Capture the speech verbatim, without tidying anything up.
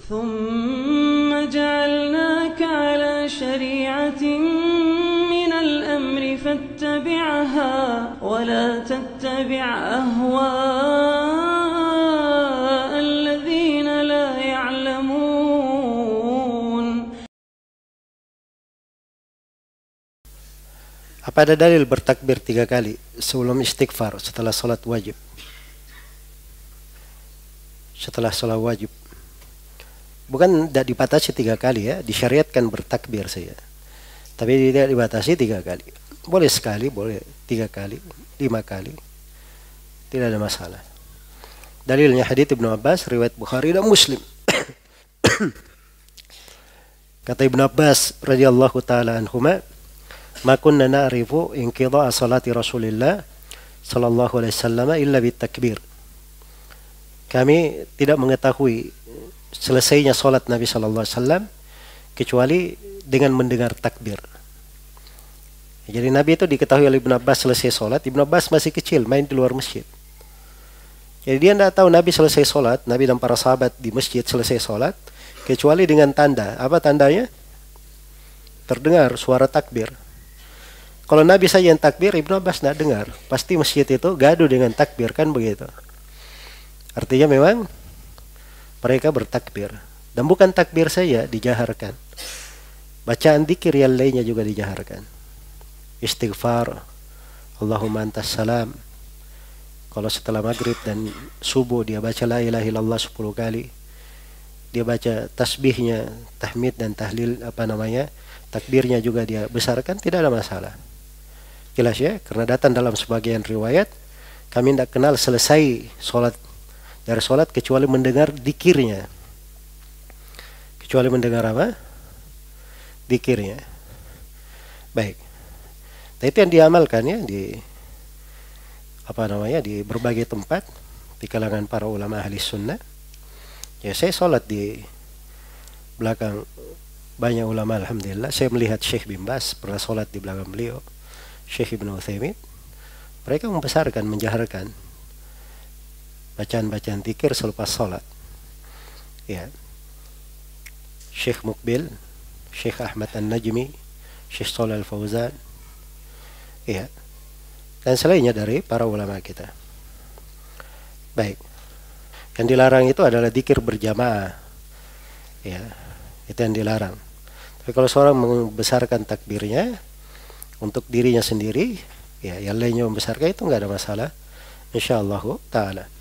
ثم جعلناك على شريعة من الأمر فاتبعها ولا تتبع أهواء الذين لا يعلمون. Apa ada dalil bertakbir tiga kali sebelum istighfar setelah salat wajib? Setelah salat wajib. Bukan tidak dibatasi tiga kali ya, disyariatkan bertakbir saja. Tapi tidak dibatasi tiga kali. Boleh sekali, boleh tiga kali, lima kali. Tidak ada masalah. Dalilnya hadits Ibnu Abbas, riwayat Bukhari dan Muslim. Kata Ibnu Abbas radhiyallahu taala anhuma, "Ma kunna na'rifu inqidha'a salati Rasulillah sallallahu alaihi wasallam illa bitakbir." Kami tidak mengetahui selesainya salat Nabi sallallahu alaihi wasallam kecuali dengan mendengar takbir. Jadi Nabi itu diketahui oleh Ibnu Abbas selesai salat. Ibnu Abbas masih kecil, main di luar masjid. Jadi dia tidak tahu Nabi selesai salat, Nabi dan para sahabat di masjid selesai salat, kecuali dengan tanda. Apa tandanya? Terdengar suara takbir. Kalau Nabi saja yang takbir, Ibnu Abbas tidak dengar. Pasti masjid itu gaduh dengan takbir, kan begitu. Artinya memang mereka bertakbir. Dan bukan takbir saja, dijaharkan. Bacaan dzikir yang lainnya juga dijaharkan. Istighfar, Allahumma antas salam. Kalau setelah maghrib dan subuh dia baca la ilaha illallah sepuluh kali. Dia baca tasbihnya, tahmid dan tahlil apa namanya, takbirnya juga dia besarkan, tidak ada masalah. Jelas ya, karena datang dalam sebagian riwayat, kami tidak kenal selesai sholat dari sholat kecuali mendengar dzikirnya. Kecuali mendengar apa? Dzikirnya. Baik. Nah, itu yang diamalkan ya di apa namanya di berbagai tempat di kalangan para ulama ahli sunnah. Ya, saya sholat di belakang banyak ulama, alhamdulillah. Saya melihat Syekh bin Baz pernah sholat di belakang beliau, Syekh Ibnu Utsaimin. Mereka membesarkan, menjaharkan bacaan-bacaan dzikir selepas sholat. Ya, Syekh Mukbil, Syekh Ahmad An-Najmi, Syekh Shalih Al-Fauzan, ya, dan selainnya dari para ulama kita. Baik. Yang dilarang itu adalah dzikir berjamaah. Ya, itu yang dilarang. Tapi kalau seorang membesarkan takbirnya untuk dirinya sendiri, ya, yang lainnya membesarkan itu enggak ada masalah, insyaallah taala.